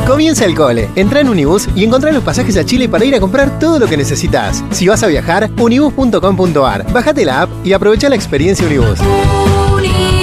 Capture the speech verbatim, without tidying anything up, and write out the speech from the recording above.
Comienza el cole. Entra en Unibus y encontrá los pasajes a Chile para ir a comprar todo lo que necesitas. Si vas a viajar, unibus punto com punto ar. Bájate la app y aprovecha la experiencia Unibus. Unibus.